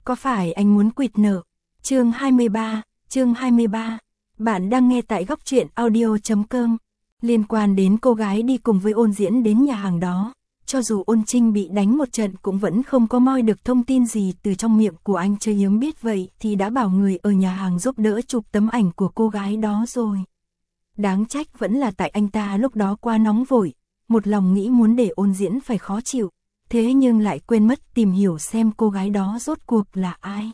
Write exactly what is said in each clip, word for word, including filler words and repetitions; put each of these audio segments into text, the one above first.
Có phải anh muốn quỵt nợ? Chương hai mươi ba, chương hai mươi ba. Bạn đang nghe tại góc truyện audio chấm com. Liên quan đến cô gái đi cùng với Ôn Diễn đến nhà hàng đó, cho dù Ôn Trinh bị đánh một trận cũng vẫn không có moi được thông tin gì từ trong miệng của anh. Chơi hiếm biết vậy thì đã bảo người ở nhà hàng giúp đỡ chụp tấm ảnh của cô gái đó rồi. Đáng trách vẫn là tại anh ta lúc đó quá nóng vội, một lòng nghĩ muốn để Ôn Diễn phải khó chịu, thế nhưng lại quên mất tìm hiểu xem cô gái đó rốt cuộc là ai.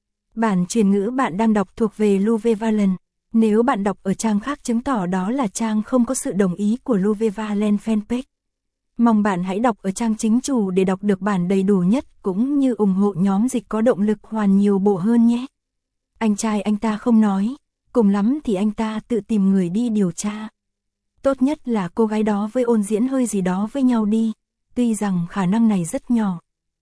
Bản truyền ngữ bạn đang đọc thuộc về Louve Valen. Nếu bạn đọc ở trang khác chứng tỏ đó là trang không có sự đồng ý của Louve Valen fanpage. Mong bạn hãy đọc ở trang chính chủ để đọc được bản đầy đủ nhất cũng như ủng hộ nhóm dịch có động lực hoàn nhiều bộ hơn nhé. Anh trai anh ta không nói, cùng lắm thì anh ta tự tìm người đi điều tra. Tốt nhất là cô gái đó với Ôn Diễn hơi gì đó với nhau đi, tuy rằng khả năng này rất nhỏ.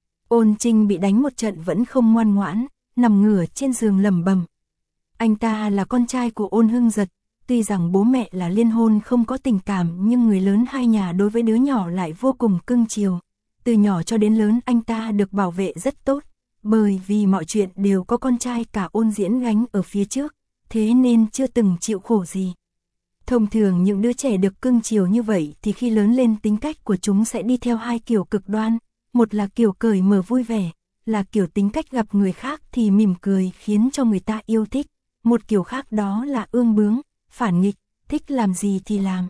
Ôn Trinh bị đánh một trận vẫn không ngoan ngoãn, nằm ngửa trên giường lẩm bẩm. Anh ta là con trai của Ôn Hưng Giật, tuy rằng bố mẹ là liên hôn không có tình cảm nhưng người lớn hai nhà đối với đứa nhỏ lại vô cùng cưng chiều. Từ nhỏ cho đến lớn anh ta được bảo vệ rất tốt, bởi vì mọi chuyện đều có con trai cả Ôn Diễn gánh ở phía trước, thế nên chưa từng chịu khổ gì. Thông thường những đứa trẻ được cưng chiều như vậy thì khi lớn lên tính cách của chúng sẽ đi theo hai kiểu cực đoan, một là kiểu cởi mở vui vẻ, là kiểu tính cách gặp người khác thì mỉm cười khiến cho người ta yêu thích, một kiểu khác đó là ương bướng, phản nghịch, thích làm gì thì làm.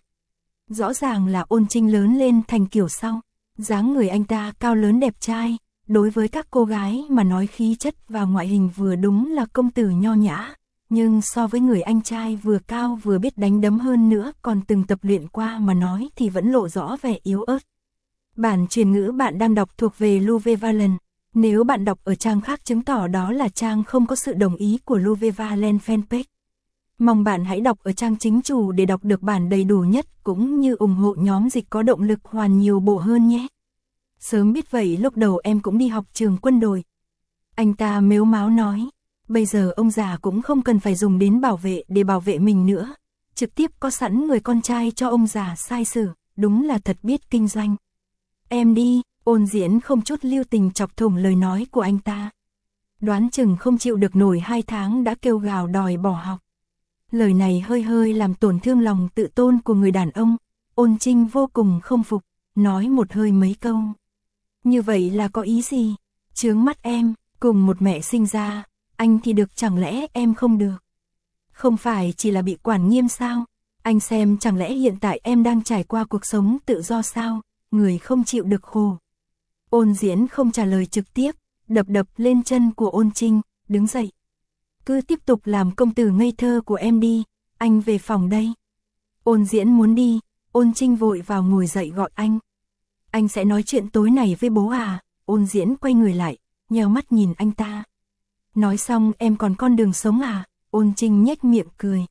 Rõ ràng là Ôn Trinh lớn lên thành kiểu sau, dáng người anh ta cao lớn đẹp trai, đối với các cô gái mà nói khí chất và ngoại hình vừa đúng là công tử nho nhã. Nhưng so với người anh trai vừa cao vừa biết đánh đấm hơn nữa còn từng tập luyện qua mà nói thì vẫn lộ rõ vẻ yếu ớt. Bản truyền ngữ bạn đang đọc thuộc về Louve Valen. Nếu bạn đọc ở trang khác chứng tỏ đó là trang không có sự đồng ý của Louve Valen fanpage. Mong bạn hãy đọc ở trang chính chủ để đọc được bản đầy đủ nhất cũng như ủng hộ nhóm dịch có động lực hoàn nhiều bộ hơn nhé. Sớm biết vậy lúc đầu em cũng đi học trường quân đội. Anh ta mếu máo nói. Bây giờ ông già cũng không cần phải dùng đến bảo vệ để bảo vệ mình nữa, trực tiếp có sẵn người con trai cho ông già sai xử, đúng là thật biết kinh doanh. Em đi, Ôn Diễn không chút lưu tình chọc thủng lời nói của anh ta. Đoán chừng không chịu được nổi hai tháng đã kêu gào đòi bỏ học. Lời này hơi hơi làm tổn thương lòng tự tôn của người đàn ông, Ôn Trinh vô cùng không phục, nói một hơi mấy câu. Như vậy là có ý gì? Chướng mắt em, cùng một mẹ sinh ra. Anh thì được chẳng lẽ em không được? Không phải chỉ là bị quản nghiêm sao? Anh xem chẳng lẽ hiện tại em đang trải qua cuộc sống tự do sao? Người không chịu được khổ. Ôn Diễn không trả lời trực tiếp, đập đập lên chân của Ôn Trinh, đứng dậy. Cứ tiếp tục làm công tử ngây thơ của em đi, anh về phòng đây. Ôn Diễn muốn đi, Ôn Trinh vội vào ngồi dậy gọi anh. Anh sẽ nói chuyện tối này với bố à? Ôn Diễn quay người lại, nheo mắt nhìn anh ta. Nói xong em còn con đường sống à? Ôn Trinh nhếch miệng cười.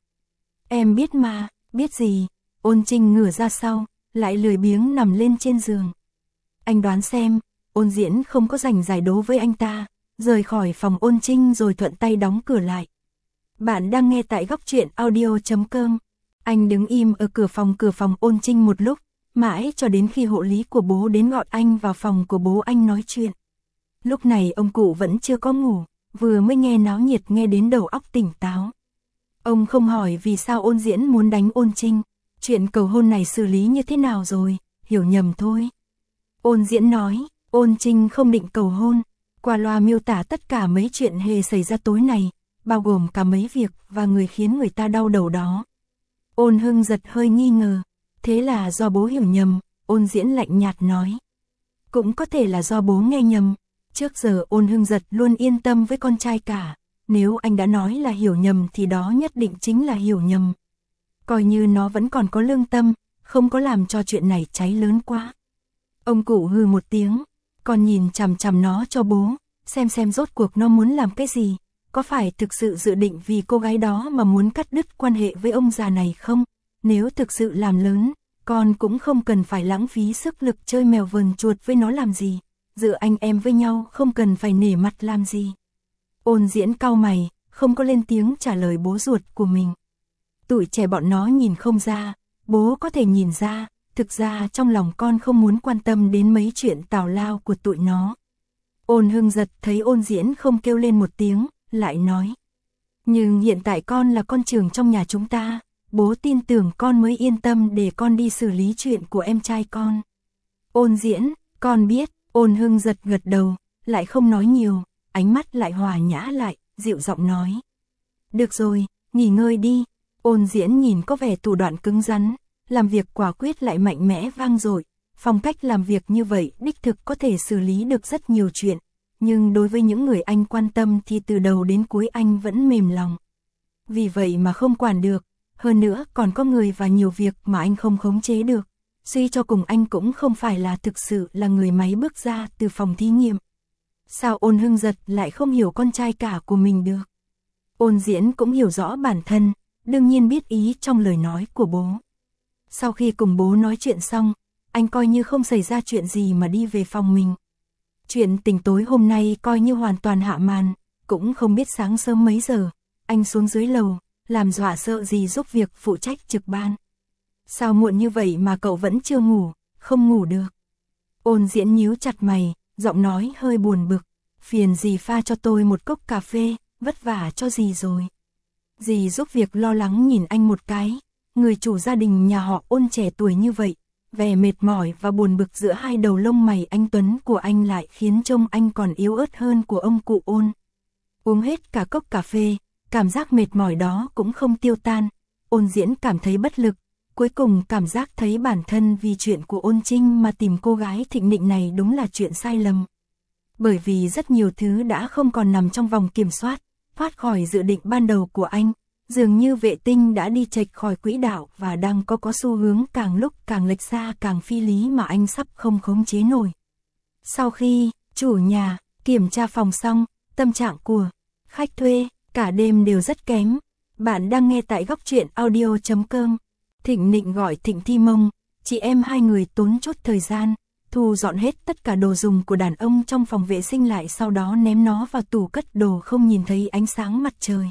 Em biết mà, biết gì? Ôn Trinh ngửa ra sau, lại lười biếng nằm lên trên giường. Anh đoán xem, Ôn Diễn không có rảnh giải đố với anh ta, rời khỏi phòng Ôn Trinh rồi thuận tay đóng cửa lại. Bạn đang nghe tại góc truyện audio chấm com. Anh đứng im ở cửa phòng cửa phòng Ôn Trinh một lúc, mãi cho đến khi hộ lý của bố đến gọi anh vào phòng của bố anh nói chuyện. Lúc này ông cụ vẫn chưa có ngủ, vừa mới nghe náo nhiệt nghe đến đầu óc tỉnh táo. Ông không hỏi vì sao Ôn Diễn muốn đánh Ôn Trinh, chuyện cầu hôn này xử lý như thế nào rồi, hiểu nhầm thôi. Ôn Diễn nói, Ôn Trinh không định cầu hôn, qua loa miêu tả tất cả mấy chuyện hề xảy ra tối này, bao gồm cả mấy việc và người khiến người ta đau đầu đó. Ôn Hưng Giật hơi nghi ngờ, thế là do bố hiểu nhầm, Ôn Diễn lạnh nhạt nói. Cũng có thể là do bố nghe nhầm. Trước giờ Ôn Hưng Giật luôn yên tâm với con trai cả, nếu anh đã nói là hiểu nhầm thì đó nhất định chính là hiểu nhầm. Coi như nó vẫn còn có lương tâm, không có làm cho chuyện này cháy lớn quá. Ông cụ hừ một tiếng, còn nhìn chằm chằm nó cho bố, xem xem rốt cuộc nó muốn làm cái gì, có phải thực sự dự định vì cô gái đó mà muốn cắt đứt quan hệ với ông già này không? Nếu thực sự làm lớn, con cũng không cần phải lãng phí sức lực chơi mèo vờn chuột với nó làm gì. Giữa anh em với nhau không cần phải nể mặt làm gì. Ôn Diễn cau mày, không có lên tiếng trả lời bố ruột của mình. Tụi trẻ bọn nó nhìn không ra, bố có thể nhìn ra, thực ra trong lòng con không muốn quan tâm đến mấy chuyện tào lao của tụi nó. Ôn Hưng Giật thấy Ôn Diễn không kêu lên một tiếng, lại nói. Nhưng hiện tại con là con trưởng trong nhà chúng ta, bố tin tưởng con mới yên tâm để con đi xử lý chuyện của em trai con. Ôn Diễn, con biết, Ôn Hưng Giật gật đầu, lại không nói nhiều, ánh mắt lại hòa nhã lại, dịu giọng nói. Được rồi, nghỉ ngơi đi. Ôn Diễn nhìn có vẻ thủ đoạn cứng rắn, làm việc quả quyết lại mạnh mẽ vang dội. Phong cách làm việc như vậy đích thực có thể xử lý được rất nhiều chuyện, nhưng đối với những người anh quan tâm thì từ đầu đến cuối anh vẫn mềm lòng. Vì vậy mà không quản được, hơn nữa còn có người và nhiều việc mà anh không khống chế được. Suy cho cùng anh cũng không phải là thực sự là người máy bước ra từ phòng thí nghiệm. Sao Ôn Hưng Giật lại không hiểu con trai cả của mình được? Ôn Diễn cũng hiểu rõ bản thân, đương nhiên biết ý trong lời nói của bố. Sau khi cùng bố nói chuyện xong, anh coi như không xảy ra chuyện gì mà đi về phòng mình. Chuyện tình tối hôm nay coi như hoàn toàn hạ màn, cũng không biết sáng sớm mấy giờ, anh xuống dưới lầu, làm dọa sợ gì giúp việc phụ trách trực ban. Sao muộn như vậy mà cậu vẫn chưa ngủ, không ngủ được? Ôn Diễn nhíu chặt mày, giọng nói hơi buồn bực, phiền dì pha cho tôi một cốc cà phê, vất vả cho dì rồi. Dì giúp việc lo lắng nhìn anh một cái, người chủ gia đình nhà họ Ôn trẻ tuổi như vậy, vẻ mệt mỏi và buồn bực giữa hai đầu lông mày anh tuấn của anh lại khiến trông anh còn yếu ớt hơn của ông cụ Ôn. Uống hết cả cốc cà phê, cảm giác mệt mỏi đó cũng không tiêu tan, Ôn Diễn cảm thấy bất lực, cuối cùng cảm giác thấy bản thân vì chuyện của Ôn Trinh mà tìm cô gái Thịnh Nịnh này đúng là chuyện sai lầm. Bởi vì rất nhiều thứ đã không còn nằm trong vòng kiểm soát, thoát khỏi dự định ban đầu của anh, dường như vệ tinh đã đi chệch khỏi quỹ đạo và đang có có xu hướng càng lúc càng lệch xa càng phi lý mà anh sắp không khống chế nổi. Sau khi chủ nhà kiểm tra phòng xong, tâm trạng của khách thuê cả đêm đều rất kém. Bạn đang nghe tại góc truyện audio chấm com. Thịnh Nịnh gọi Thịnh Thi Mông, chị em hai người tốn chút thời gian, thu dọn hết tất cả đồ dùng của đàn ông trong phòng vệ sinh lại, sau đó ném nó vào tủ cất đồ không nhìn thấy ánh sáng mặt trời.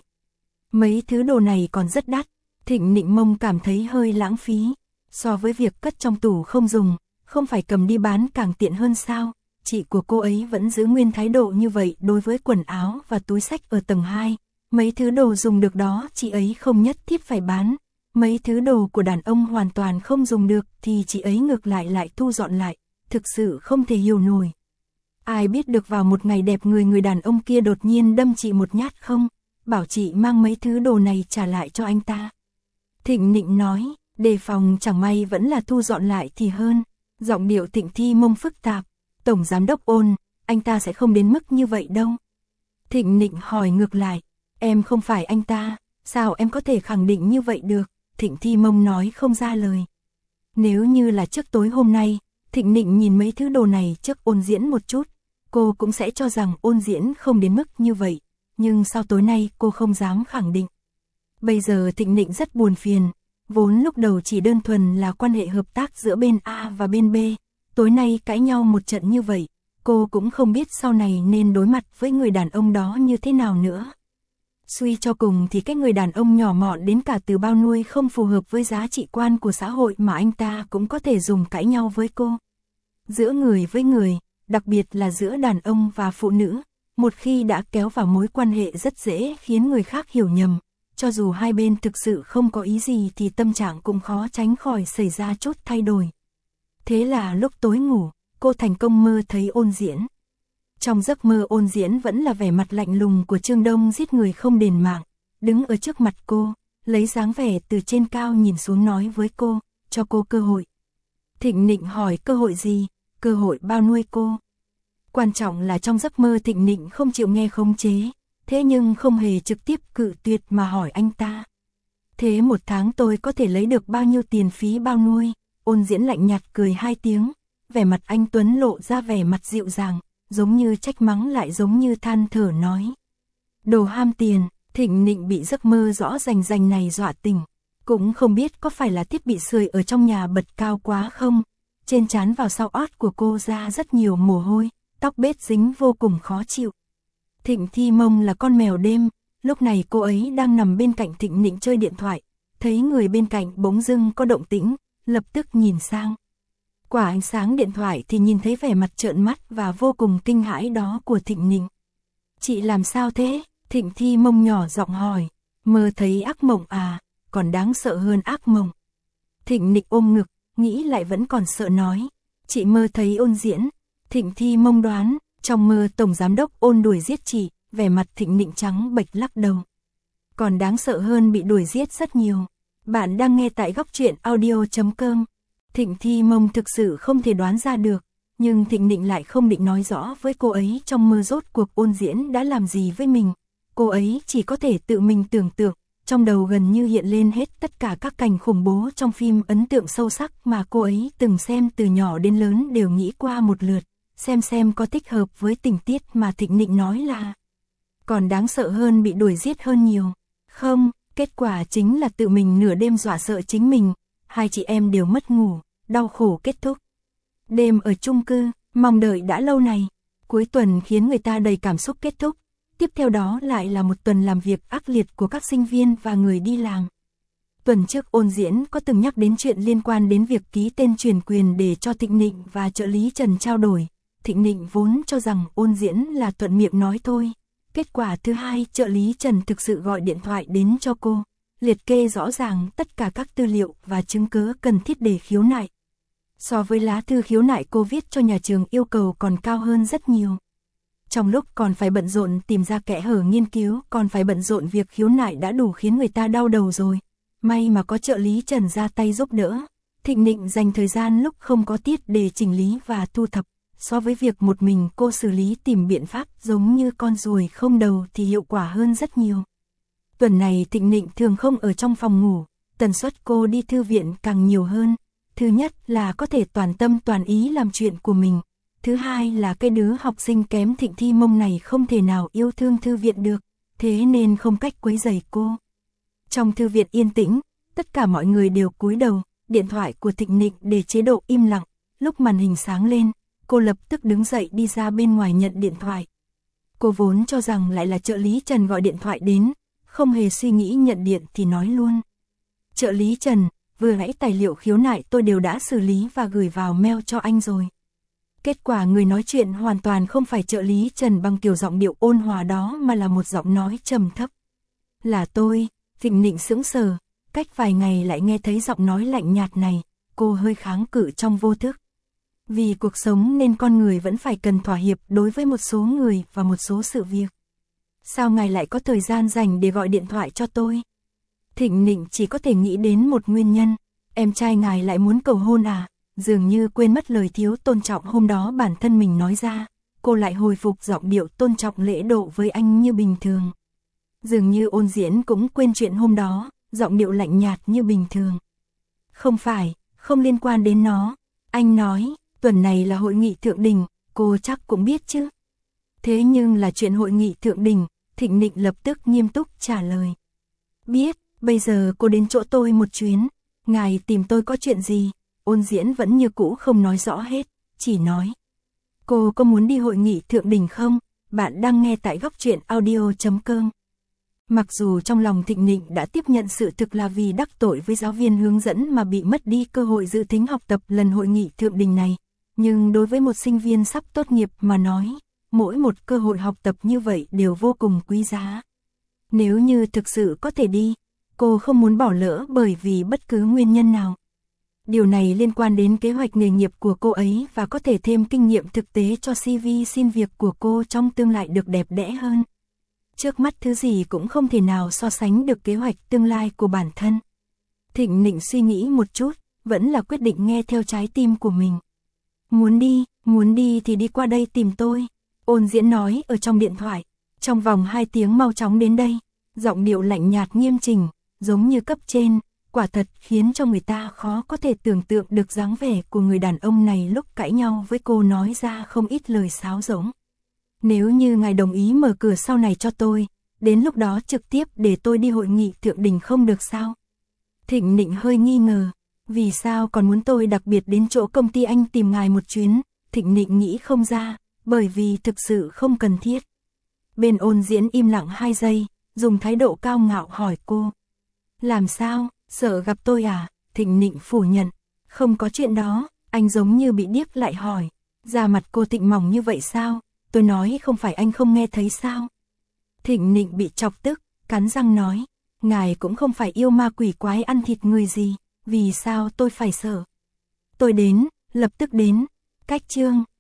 Mấy thứ đồ này còn rất đắt, Thịnh Nịnh Mông cảm thấy hơi lãng phí, so với việc cất trong tủ không dùng, không phải cầm đi bán càng tiện hơn sao? Chị của cô ấy vẫn giữ nguyên thái độ như vậy đối với quần áo và túi xách ở tầng hai, mấy thứ đồ dùng được đó chị ấy không nhất thiết phải bán. Mấy thứ đồ của đàn ông hoàn toàn không dùng được thì chị ấy ngược lại lại thu dọn lại, thực sự không thể hiểu nổi. Ai biết được vào một ngày đẹp người người đàn ông kia đột nhiên đâm chị một nhát không, bảo chị mang mấy thứ đồ này trả lại cho anh ta. Thịnh Nịnh nói, đề phòng chẳng may vẫn là thu dọn lại thì hơn, giọng điệu Thịnh Thi Mông phức tạp, Tổng Giám đốc Ôn, anh ta sẽ không đến mức như vậy đâu. Thịnh Nịnh hỏi ngược lại, em không phải anh ta, sao em có thể khẳng định như vậy được? Thịnh Thi Mông nói không ra lời. Nếu như là trước tối hôm nay, Thịnh Nịnh nhìn mấy thứ đồ này trước Ôn Diễn một chút, cô cũng sẽ cho rằng Ôn Diễn không đến mức như vậy, nhưng sau tối nay cô không dám khẳng định. Bây giờ Thịnh Nịnh rất buồn phiền, vốn lúc đầu chỉ đơn thuần là quan hệ hợp tác giữa bên A và bên B, tối nay cãi nhau một trận như vậy, cô cũng không biết sau này nên đối mặt với người đàn ông đó như thế nào nữa. Suy cho cùng thì cái người đàn ông nhỏ mọn đến cả từ bao nuôi không phù hợp với giá trị quan của xã hội mà anh ta cũng có thể dùng cãi nhau với cô. Giữa người với người, đặc biệt là giữa đàn ông và phụ nữ, một khi đã kéo vào mối quan hệ rất dễ khiến người khác hiểu nhầm, cho dù hai bên thực sự không có ý gì thì tâm trạng cũng khó tránh khỏi xảy ra chút thay đổi. Thế là lúc tối ngủ, cô thành công mơ thấy Ôn Diễn. Trong giấc mơ Ôn Diễn vẫn là vẻ mặt lạnh lùng của Trương Đông giết người không đền mạng, đứng ở trước mặt cô, lấy dáng vẻ từ trên cao nhìn xuống nói với cô, cho cô cơ hội. Thịnh Nịnh hỏi cơ hội gì, cơ hội bao nuôi cô. Quan trọng là trong giấc mơ Thịnh Nịnh không chịu nghe khống chế, thế nhưng không hề trực tiếp cự tuyệt mà hỏi anh ta. Thế một tháng tôi có thể lấy được bao nhiêu tiền phí bao nuôi? Ôn Diễn lạnh nhạt cười hai tiếng, vẻ mặt anh Tuấn lộ ra vẻ mặt dịu dàng, giống như trách mắng lại giống như than thở nói. Đồ ham tiền. Thịnh Nịnh bị giấc mơ rõ rành rành này dọa tỉnh, cũng không biết có phải là thiết bị sưởi ở trong nhà bật cao quá không, trên trán vào sau ót của cô ra rất nhiều mồ hôi, tóc bết dính vô cùng khó chịu. Thịnh Thi Mông là con mèo đêm, lúc này cô ấy đang nằm bên cạnh Thịnh Nịnh chơi điện thoại, thấy người bên cạnh bỗng dưng có động tĩnh, lập tức nhìn sang. quả ánh sáng điện thoại thì nhìn thấy vẻ mặt trợn mắt và vô cùng kinh hãi đó của Thịnh Nịnh. Chị làm sao thế? Thịnh Thi Mông nhỏ giọng hỏi. Mơ thấy ác mộng à, còn đáng sợ hơn ác mộng. Thịnh Nịnh ôm ngực, nghĩ lại vẫn còn sợ nói. Chị mơ thấy Ôn diễn. Thịnh Thi Mông đoán, trong mơ tổng giám đốc Ôn đuổi giết chị, vẻ mặt Thịnh Nịnh trắng bệch lắc đầu. Còn đáng sợ hơn bị đuổi giết rất nhiều. Bạn đang nghe tại góc truyện audio chấm com. Thịnh Thi Mông thực sự không thể đoán ra được, nhưng Thịnh Nịnh lại không định nói rõ với cô ấy trong mơ rốt cuộc Ôn diễn đã làm gì với mình. Cô ấy chỉ có thể tự mình tưởng tượng, trong đầu gần như hiện lên hết tất cả các cảnh khủng bố trong phim ấn tượng sâu sắc mà cô ấy từng xem từ nhỏ đến lớn đều nghĩ qua một lượt, xem xem có thích hợp với tình tiết mà Thịnh Nịnh nói là còn đáng sợ hơn bị đuổi giết hơn nhiều. Không, kết quả chính là tự mình nửa đêm dọa sợ chính mình, hai chị em đều mất ngủ, đau khổ kết thúc. Đêm ở chung cư, mong đợi đã lâu này, cuối tuần khiến người ta đầy cảm xúc kết thúc. Tiếp theo đó lại là một tuần làm việc ác liệt của các sinh viên và người đi làm. Tuần trước Ôn diễn có từng nhắc đến chuyện liên quan đến việc ký tên chuyển quyền để cho Thịnh Nịnh và trợ lý Trần trao đổi. Thịnh Nịnh vốn cho rằng Ôn diễn là thuận miệng nói thôi. Kết quả thứ hai, trợ lý Trần thực sự gọi điện thoại đến cho cô, liệt kê rõ ràng tất cả các tư liệu và chứng cứ cần thiết để khiếu nại. So với lá thư khiếu nại cô viết cho nhà trường yêu cầu còn cao hơn rất nhiều. Trong lúc còn phải bận rộn tìm ra kẽ hở nghiên cứu, còn phải bận rộn việc khiếu nại đã đủ khiến người ta đau đầu rồi. May mà có trợ lý Trần ra tay giúp đỡ. Thịnh Nịnh dành thời gian lúc không có tiết để chỉnh lý và thu thập. So với việc một mình cô xử lý tìm biện pháp giống như con ruồi không đầu thì hiệu quả hơn rất nhiều. Tuần này Thịnh Nịnh thường không ở trong phòng ngủ, tần suất cô đi thư viện càng nhiều hơn. Thứ nhất là có thể toàn tâm toàn ý làm chuyện của mình. Thứ hai là cái đứa học sinh kém Thịnh Thi Mông này không thể nào yêu thương thư viện được, thế nên không cách quấy rầy cô. Trong thư viện yên tĩnh, tất cả mọi người đều cúi đầu, điện thoại của Thịnh Nịnh để chế độ im lặng, lúc màn hình sáng lên, cô lập tức đứng dậy đi ra bên ngoài nhận điện thoại. Cô vốn cho rằng lại là trợ lý Trần gọi điện thoại đến, không hề suy nghĩ nhận điện thì nói luôn. Trợ lý Trần, vừa nãy tài liệu khiếu nại tôi đều đã xử lý và gửi vào mail cho anh rồi. Kết quả người nói chuyện hoàn toàn không phải trợ lý Trần bằng kiểu giọng điệu ôn hòa đó mà là một giọng nói trầm thấp. Là tôi. Thịnh Nịnh sững sờ, cách vài ngày lại nghe thấy giọng nói lạnh nhạt này, cô hơi kháng cự trong vô thức. Vì cuộc sống nên con người vẫn phải cần thỏa hiệp đối với một số người và một số sự việc. Sao ngài lại có thời gian dành để gọi điện thoại cho tôi? Thịnh Nịnh chỉ có thể nghĩ đến một nguyên nhân, em trai ngài lại muốn cầu hôn à? Dường như quên mất lời thiếu tôn trọng hôm đó bản thân mình nói ra, cô lại hồi phục giọng điệu tôn trọng lễ độ với anh như bình thường. Dường như Ôn diễn cũng quên chuyện hôm đó, giọng điệu lạnh nhạt như bình thường. Không phải, không liên quan đến nó. Anh nói, tuần này là hội nghị thượng đỉnh, cô chắc cũng biết chứ. Thế nhưng là chuyện hội nghị thượng đỉnh, Thịnh Nịnh lập tức nghiêm túc trả lời. Biết, bây giờ cô đến chỗ tôi một chuyến, ngài tìm tôi có chuyện gì? Ôn diễn vẫn như cũ không nói rõ hết, chỉ nói. Cô có muốn đi hội nghị thượng đỉnh không? Bạn đang nghe tại góc truyện audio chấm com. Mặc dù trong lòng Thịnh Nịnh đã tiếp nhận sự thực là vì đắc tội với giáo viên hướng dẫn mà bị mất đi cơ hội dự thính học tập lần hội nghị thượng đỉnh này, nhưng đối với một sinh viên sắp tốt nghiệp mà nói, mỗi một cơ hội học tập như vậy đều vô cùng quý giá. Nếu như thực sự có thể đi, cô không muốn bỏ lỡ bởi vì bất cứ nguyên nhân nào. Điều này liên quan đến kế hoạch nghề nghiệp của cô ấy và có thể thêm kinh nghiệm thực tế cho xê vê xin việc của cô trong tương lai được đẹp đẽ hơn. Trước mắt thứ gì cũng không thể nào so sánh được kế hoạch tương lai của bản thân. Thịnh Nịnh suy nghĩ một chút, vẫn là quyết định nghe theo trái tim của mình. Muốn đi, muốn đi thì đi qua đây tìm tôi. Ôn diễn nói ở trong điện thoại, trong vòng hai tiếng mau chóng đến đây. Giọng điệu lạnh nhạt nghiêm chỉnh, giống như cấp trên, quả thật khiến cho người ta khó có thể tưởng tượng được dáng vẻ của người đàn ông này lúc cãi nhau với cô nói ra không ít lời sáo rỗng. Nếu như ngài đồng ý mở cửa sau này cho tôi, đến lúc đó trực tiếp để tôi đi hội nghị thượng đỉnh không được sao? Thịnh Nịnh hơi nghi ngờ, vì sao còn muốn tôi đặc biệt đến chỗ công ty anh tìm ngài một chuyến? Thịnh Nịnh nghĩ không ra, bởi vì thực sự không cần thiết. Bên Ôn diễn im lặng hai giây, dùng thái độ cao ngạo hỏi cô. Làm sao, sợ gặp tôi à? Thịnh Nịnh phủ nhận, không có chuyện đó. Anh giống như bị điếc lại hỏi, da mặt cô Tịnh mỏng như vậy sao? Tôi nói không phải anh không nghe thấy sao? Thịnh Nịnh bị chọc tức, cắn răng nói, ngài cũng không phải yêu ma quỷ quái ăn thịt người gì, vì sao tôi phải sợ? Tôi đến, lập tức đến. Cách chương